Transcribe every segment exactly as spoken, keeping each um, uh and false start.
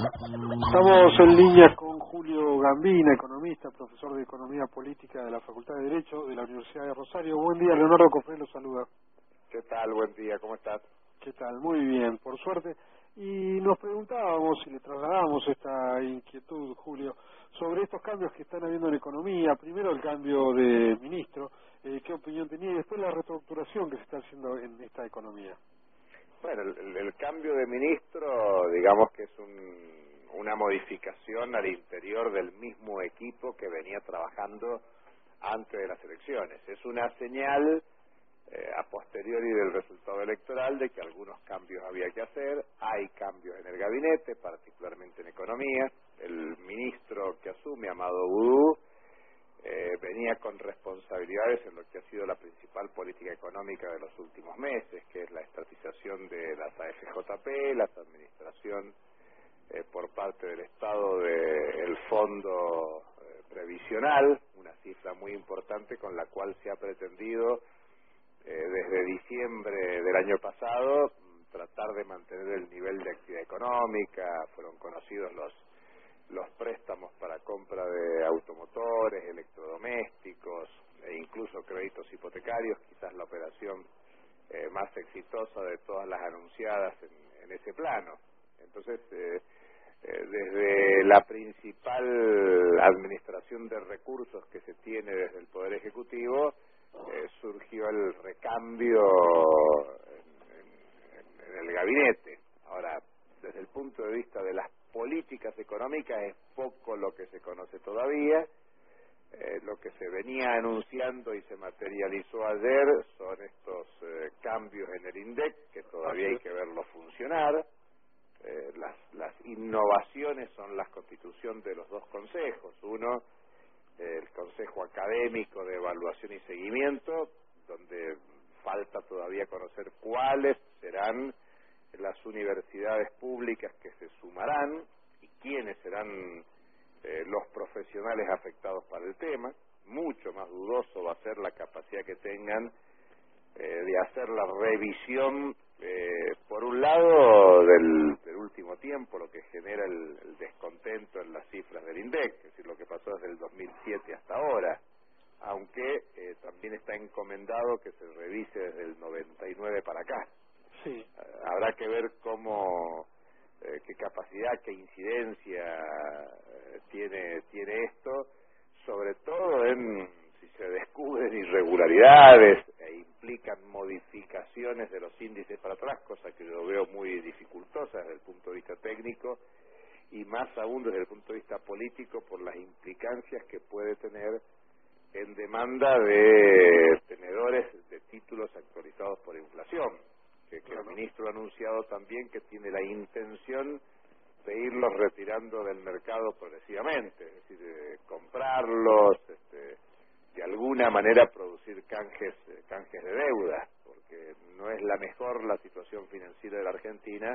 Estamos en línea con Julio Gambina, economista, profesor de Economía Política de la Facultad de Derecho de la Universidad de Rosario. Buen día, Leonardo Cofré lo saluda. ¿Qué tal? Buen día, ¿cómo estás? ¿Qué tal? Muy bien, por suerte. Y nos preguntábamos y le trasladábamos esta inquietud, Julio, sobre estos cambios que están habiendo en economía. Primero el cambio de ministro, eh, ¿qué opinión tenía? Y después la reestructuración que se está haciendo en esta economía. Bueno, el, el cambio de ministro, digamos que es un, una modificación al interior del mismo equipo que venía trabajando antes de las elecciones. Es una señal eh, a posteriori del resultado electoral de que algunos cambios había que hacer. Hay cambios en el gabinete, particularmente en economía. El ministro que asume, Amado Boudou, Eh, venía con responsabilidades en lo que ha sido la principal política económica de los últimos meses, que es la estatización de las A F J P, la administración eh, por parte del Estado del Fondo eh, Previsional, una cifra muy importante con la cual se ha pretendido eh, desde diciembre del año pasado tratar de mantener el nivel de actividad económica. Fueron conocidos los los préstamos para compra de automotores, electrodomésticos e incluso créditos hipotecarios, quizás la operación eh, más exitosa de todas las anunciadas en, en ese plano. Entonces, eh, eh, desde la principal administración de recursos que se tiene desde el Poder Ejecutivo, eh, surgió el recambio en, en, en el gabinete. Ahora, desde el punto de vista de las políticas económicas es poco lo que se conoce todavía. Eh, lo que se venía anunciando y se materializó ayer son estos eh, cambios en el INDEC, que todavía hay que verlo funcionar. Eh, las, las innovaciones son la constitución de los dos consejos. Uno, eh, el Consejo Académico de Evaluación y Seguimiento, donde falta todavía conocer cuáles serán las universidades públicas que se sumarán y quiénes serán eh, los profesionales afectados para el tema. Mucho más dudoso va a ser la capacidad que tengan eh, de hacer la revisión, eh, por un lado, del, del último tiempo, lo que genera el, el descontento en las cifras del INDEC, es decir, lo que pasó desde el dos mil siete hasta ahora, aunque eh, también está encomendado que se revise desde el noventa y nueve para acá. Sí. Habrá que ver cómo, eh, qué capacidad, qué incidencia eh, tiene tiene esto, sobre todo en si se descubren irregularidades e implican modificaciones de los índices para atrás, cosa que yo veo muy dificultosa desde el punto de vista técnico y más aún desde el punto de vista político por las implicancias que puede tener en demanda de tenedores de títulos actualizados por inflación. Que, que el ministro ha anunciado también que tiene la intención de irlos retirando del mercado progresivamente, es decir, de comprarlos, este, de alguna manera producir canjes, canjes de deuda, porque no es la mejor la situación financiera de la Argentina,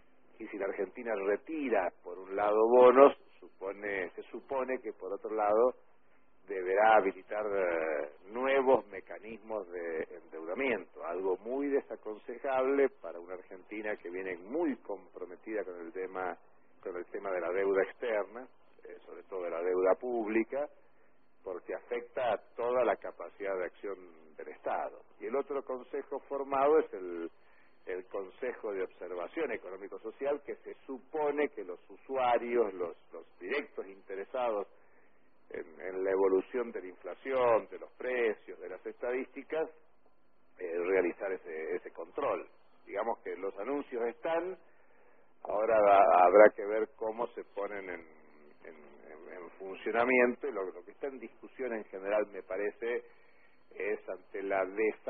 y si la Argentina retira por un lado bonos, supone, se supone que por otro lado deberá habilitar eh, nuevos mecanismos de endeudamiento, algo muy desaconsejable para una Argentina que viene muy comprometida con el tema con el tema de la deuda externa, eh, sobre todo de la deuda pública, porque afecta a toda la capacidad de acción del Estado. Y el otro consejo formado es el, el Consejo de Observación Económico-Social, que se supone que los usuarios, los, los directos interesados En, en la evolución de la inflación, de los precios, de las estadísticas, eh, realizar ese, ese control. Digamos que los anuncios están, ahora da, habrá que ver cómo se ponen en, en, en, en funcionamiento, y lo, lo que está en discusión en general, me parece, es ante la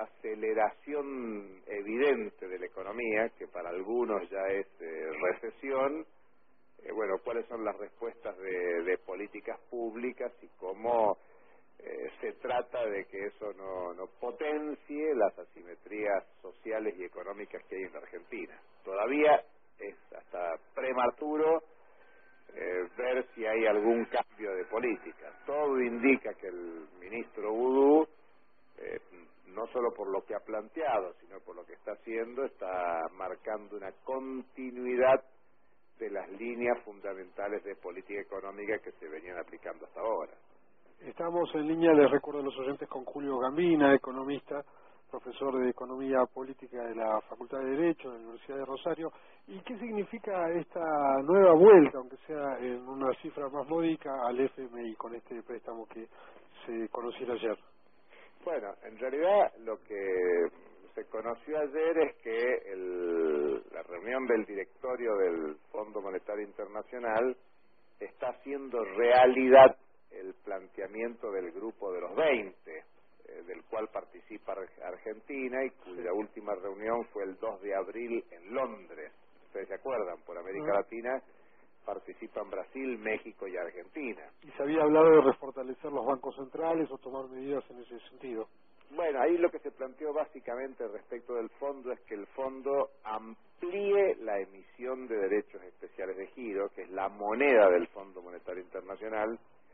desaceleración evidente de la economía, que para algunos ya es eh, recesión. Eh, bueno, cuáles son las respuestas de, de políticas públicas y cómo eh, se trata de que eso no, no potencie las asimetrías sociales y económicas que hay en la Argentina. Todavía es hasta prematuro eh, ver si hay algún cambio de política. Todo indica que el ministro Boudou, eh, no solo por lo que ha planteado, sino por lo que está haciendo, está marcando una continuidad de las líneas fundamentales de política económica que se venían aplicando hasta ahora. Estamos en línea, les recuerdo a los oyentes, con Julio Gambina, economista, profesor de Economía Política de la Facultad de Derecho de la Universidad de Rosario. ¿Y qué significa esta nueva vuelta, aunque sea en una cifra más módica, al F M I con este préstamo que se conoció ayer? Bueno, en realidad lo que se conoció ayer es que el, la reunión del directorio del Fondo Monetario Internacional está haciendo realidad el planteamiento del grupo de los veinte, eh, del cual participa Argentina y cuya última reunión fue el dos de abril en Londres. Ustedes se acuerdan, por América Latina participan Brasil, México y Argentina. Y se había hablado de refortalecer los bancos centrales o tomar medidas en ese sentido. Bueno, ahí lo que se planteó básicamente respecto del fondo es que el fondo amplíe la emisión de derechos especiales de giro, que es la moneda del Fondo Monetario Internacional,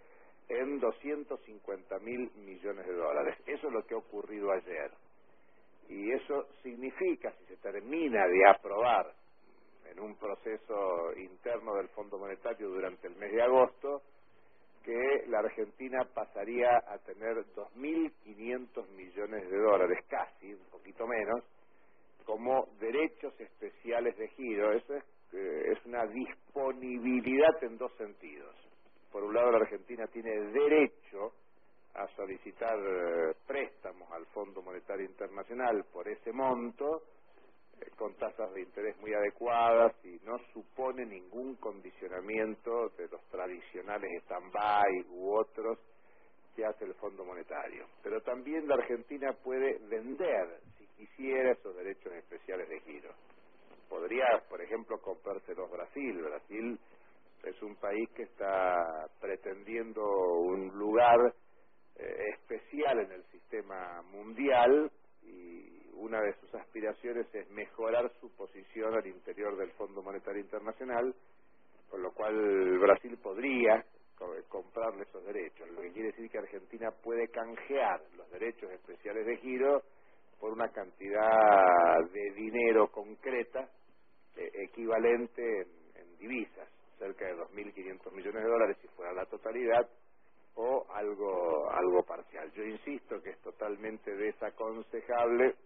en doscientos cincuenta mil millones de dólares. Eso es lo que ha ocurrido ayer. Y eso significa, si se termina de aprobar en un proceso interno del Fondo Monetario durante el mes de agosto, que la Argentina pasaría a tener dos mil quinientos millones de dólares, casi, un poquito menos, como derechos especiales de giro. Eso es, eh, es una disponibilidad en dos sentidos. Por un lado, la Argentina tiene derecho a solicitar eh, préstamos al Fondo Monetario Internacional por ese monto, eh, con tasas de interés muy adecuadas y no supone ningún condicionamiento de los tradicionales stand-by u otros que hace el Fondo Monetario. Pero también la Argentina puede vender, si quisiera, esos derechos especiales de giro. Podría, por ejemplo, comprárselos Brasil. Brasil es un país que está pretendiendo un lugar eh, especial en el sistema mundial y una de sus aspiraciones es mejorar su posición al interior del Fondo Monetario Internacional, con lo cual Brasil podría co comprarle esos derechos, lo que quiere decir que Argentina puede canjear los derechos especiales de giro por una cantidad de dinero concreta eh, equivalente en, en divisas, cerca de dos mil quinientos millones de dólares si fuera la totalidad, o algo algo parcial. Yo insisto que es totalmente desaconsejable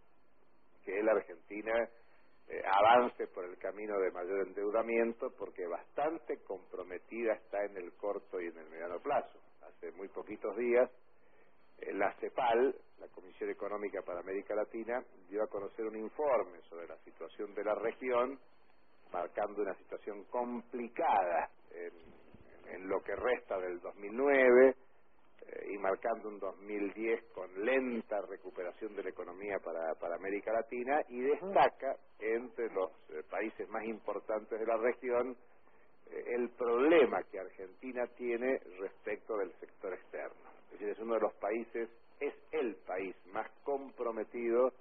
que la Argentina eh, avance por el camino de mayor endeudamiento, porque bastante comprometida está en el corto y en el mediano plazo. Hace muy poquitos días eh, la CEPAL, la Comisión Económica para América Latina, dio a conocer un informe sobre la situación de la región, marcando una situación complicada en, en lo que resta del dos mil nueve eh, y marcando un dos mil diez con lenta recuperación de la economía para, para América Latina, y destaca entre los eh, países más importantes de la región eh, el problema que Argentina tiene respecto del sector externo. Es decir, es uno de los países, es el país más comprometido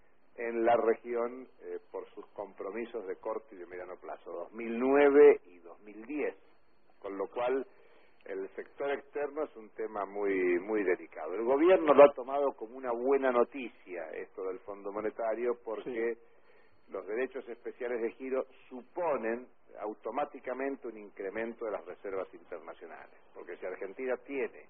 en la región eh, por sus compromisos de corto y de mediano plazo, dos mil nueve y dos mil diez, con lo cual el sector externo es un tema muy muy delicado. El gobierno lo ha tomado como una buena noticia esto del Fondo Monetario, porque sí, los derechos especiales de giro suponen automáticamente un incremento de las reservas internacionales, porque si Argentina tiene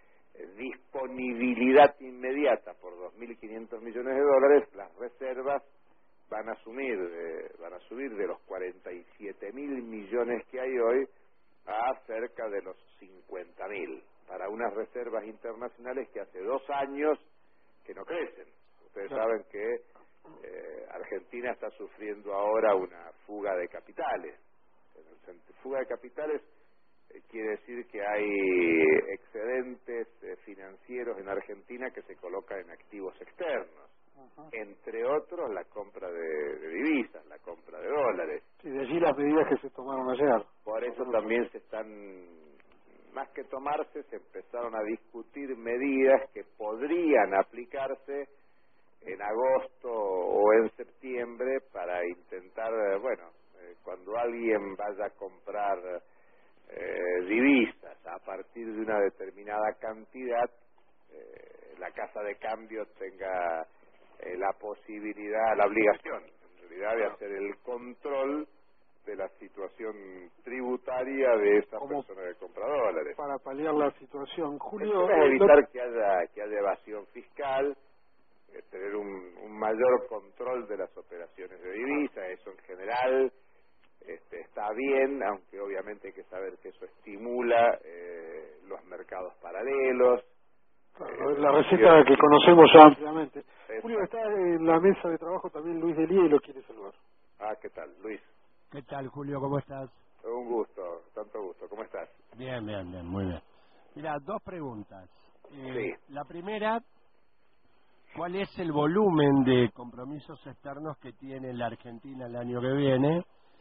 disponibilidad inmediata por dos mil quinientos millones de dólares, las reservas van a asumir, eh, van a subir de los cuarenta y siete mil millones que hay hoy a cerca de los cincuenta mil, para unas reservas internacionales que hace dos años que no crecen. Ustedes Claro. saben que eh, Argentina está sufriendo ahora una fuga de capitales. En el fuga de capitales quiere decir que hay excedentes eh, financieros en Argentina que se colocan en activos externos, uh-huh, entre otros la compra de, de divisas, la compra de dólares. Y de allí las medidas que se tomaron ayer. Por eso también se están, más que tomarse, se empezaron a discutir medidas que podrían aplicarse en agosto o en septiembre para intentar, bueno, eh, cuando alguien vaya a comprar Eh, divisas a partir de una determinada cantidad, eh, la casa de cambio tenga eh, la posibilidad, la obligación en realidad de hacer el control de la situación tributaria de esas Como personas que compran dólares. para paliar la situación. Julio, Esto es eh, evitar lo- que haya que haya evasión fiscal, eh, tener un, un mayor control de las operaciones de divisa. Eso en general este, está bien, aunque obviamente hay que saber que eso estimula eh, los mercados paralelos. claro, eh, la la receta que acción- conocemos ya ampliamente. Julio, Exacto. está en la mesa de trabajo también Luis Delía y lo quiere saludar. Ah, ¿qué tal, Luis? ¿Qué tal, Julio? ¿Cómo estás? Un gusto, tanto gusto. ¿Cómo estás? Bien, bien, bien, muy bien. Mira, dos preguntas. Eh, Sí. la primera, ¿cuál es el volumen de compromisos externos que tiene la Argentina el año que viene?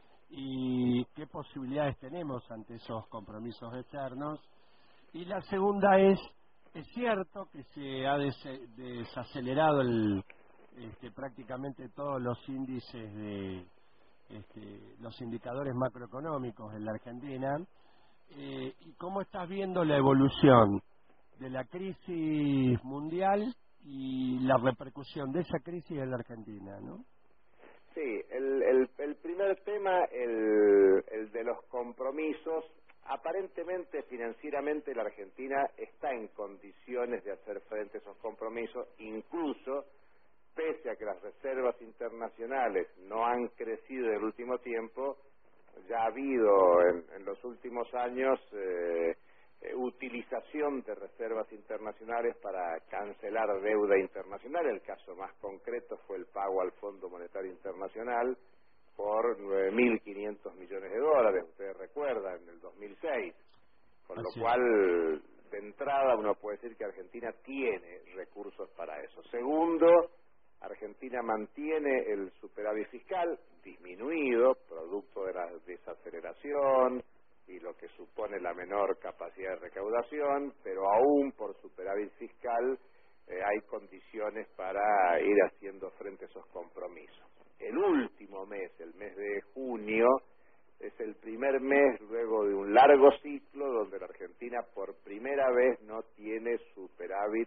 ¿Y qué posibilidades tenemos ante esos compromisos externos? Y la segunda es, ¿es cierto que se ha des- desacelerado el, este, prácticamente todos los índices de este, los indicadores macroeconómicos en la Argentina? Eh, ¿Y cómo estás viendo la evolución de la crisis mundial y la repercusión de esa crisis en la Argentina, ¿no? Sí, el, el, el primer tema, el, el de los compromisos. Aparentemente, financieramente, la Argentina está en condiciones de hacer frente a esos compromisos, incluso pese a que las reservas internacionales no han crecido en el último tiempo. Ya ha habido en, en los últimos años eh, eh, utilización de reservas internacionales para cancelar deuda internacional. El caso más concreto fue el pago al Fondo Monetario Internacional por nueve mil quinientos millones de dólares, ustedes recuerdan, en el dos mil seis. Con lo Así es. cual, de entrada, uno puede decir que Argentina tiene recursos para eso. Segundo, Argentina mantiene el superávit fiscal disminuido, producto de la desaceleración y lo que supone la menor capacidad de recaudación, pero aún por superávit fiscal eh, hay condiciones para ir haciendo frente a esos compromisos. El último mes, el mes de junio, es el primer mes luego de un largo ciclo donde la Argentina por primera vez no tiene superávit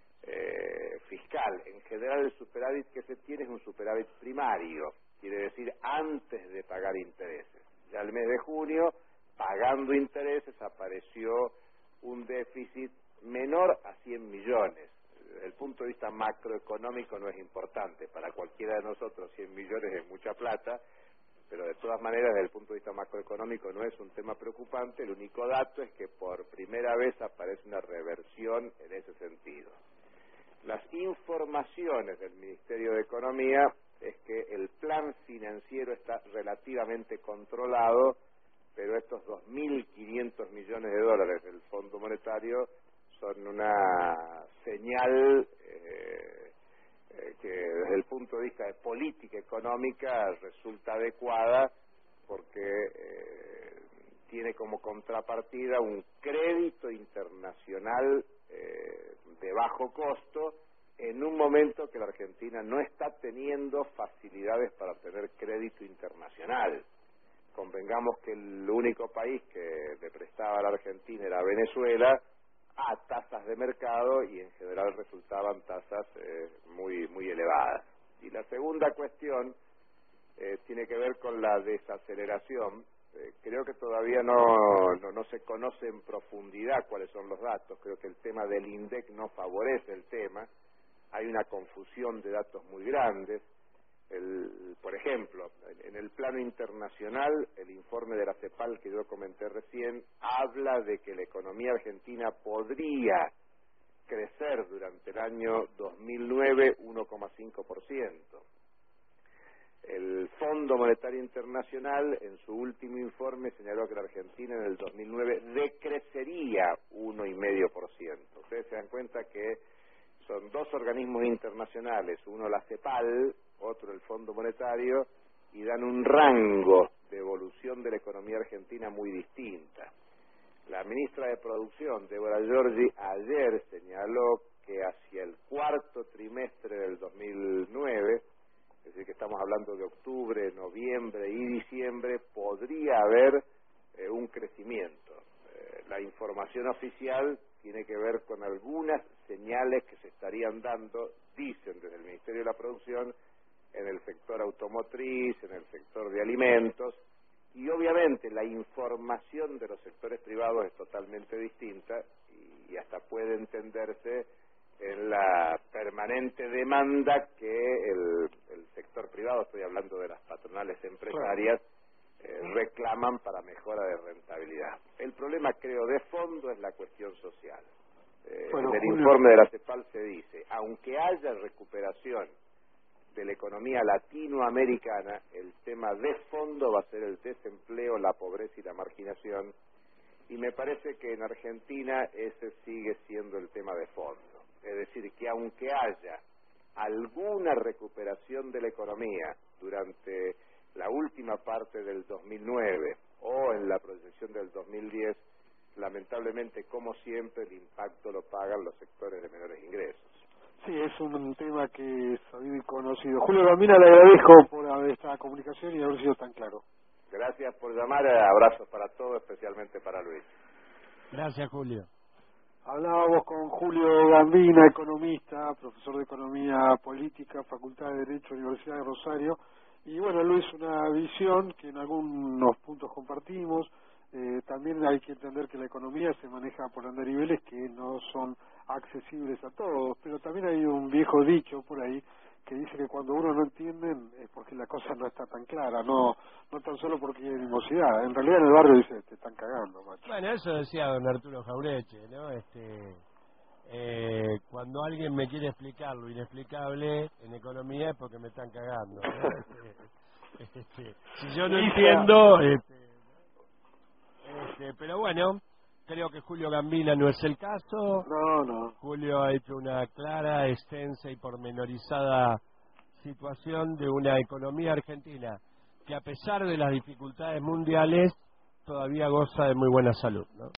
eh, fiscal. En general el superávit que se tiene es un superávit primario, quiere decir antes de pagar intereses. Ya el mes de junio, pagando intereses, apareció un déficit menor a cien millones. Desde el punto de vista macroeconómico no es importante, para cualquiera de nosotros cien millones es mucha plata, pero de todas maneras desde el punto de vista macroeconómico no es un tema preocupante. El único dato es que por primera vez aparece una reversión en ese sentido. Las informaciones del Ministerio de Economía es que el plan financiero está relativamente controlado, pero estos dos mil quinientos millones de dólares del Fondo Monetario son una señal eh, eh, que desde el punto de vista de política económica resulta adecuada, porque eh, tiene como contrapartida un crédito internacional eh, de bajo costo en un momento que la Argentina no está teniendo facilidades para tener crédito internacional. Convengamos que el único país que le prestaba a la Argentina era Venezuela, a tasas de mercado, y en general resultaban tasas eh, muy muy elevadas. Y la segunda cuestión eh, tiene que ver con la desaceleración. Eh, creo que todavía no, no no se conoce en profundidad cuáles son los datos. Creo que el tema del INDEC no favorece el tema. Hay una confusión de datos muy grandes. El, por ejemplo, en el plano internacional, el informe de la CEPAL que yo comenté recién habla de que la economía argentina podría crecer durante el año dos mil nueve uno coma cinco por ciento. El Fondo Monetario Internacional en su último informe señaló que la Argentina en el dos mil nueve decrecería uno coma cinco por ciento. Ustedes se dan cuenta que son dos organismos internacionales, uno la CEPAL, otro el Fondo Monetario, y dan un rango de evolución de la economía argentina muy distinta. La ministra de Producción, Débora Giorgi, ayer señaló que hacia el cuarto trimestre del dos mil nueve, es decir, que estamos hablando de octubre, noviembre y diciembre, podría haber eh, un crecimiento. Eh, la información oficial tiene que ver con algunas señales que se estarían dando, dicen desde el Ministerio de la Producción, en el sector automotriz, en el sector de alimentos, y obviamente la información de los sectores privados es totalmente distinta y, y hasta puede entenderse en la permanente demanda que el, el sector privado, estoy hablando de las patronales empresarias, eh, reclaman para mejora de rentabilidad. El problema, creo, de fondo es la cuestión social. Eh, bueno, en el Julio... informe de la CEPAL se dice, aunque haya recuperación de la economía latinoamericana, el tema de fondo va a ser el desempleo, la pobreza y la marginación, y me parece que en Argentina ese sigue siendo el tema de fondo. Es decir, que aunque haya alguna recuperación de la economía durante la última parte del dos mil nueve o en la proyección del dos mil diez, lamentablemente, como siempre, el impacto lo pagan los sectores de menores ingresos. Sí, es un tema que es sabido y conocido. Julio Gambina, le agradezco por esta comunicación y haber sido tan claro. Gracias por llamar, abrazos para todos, especialmente para Luis. Gracias, Julio. Hablábamos con Julio Gambina, economista, profesor de Economía Política, Facultad de Derecho, Universidad de Rosario. Y bueno, Luis, una visión que en algunos puntos compartimos. Eh, también hay que entender que la economía se maneja por andariveles que no son accesibles a todos, pero también hay un viejo dicho por ahí que dice que cuando uno no entiende es porque la cosa no está tan clara, no no tan solo porque hay animosidad. En realidad en el barrio dice, te están cagando, macho. Bueno, eso decía don Arturo Jaureche, ¿no? Este, eh, cuando alguien me quiere explicar lo inexplicable en economía es porque me están cagando, ¿no? este, este, si yo no entiendo... Este, este, pero bueno, creo que Julio Gambina no es el caso. No, no. Julio ha hecho una clara, extensa y pormenorizada situación de una economía argentina que a pesar de las dificultades mundiales todavía goza de muy buena salud, ¿no?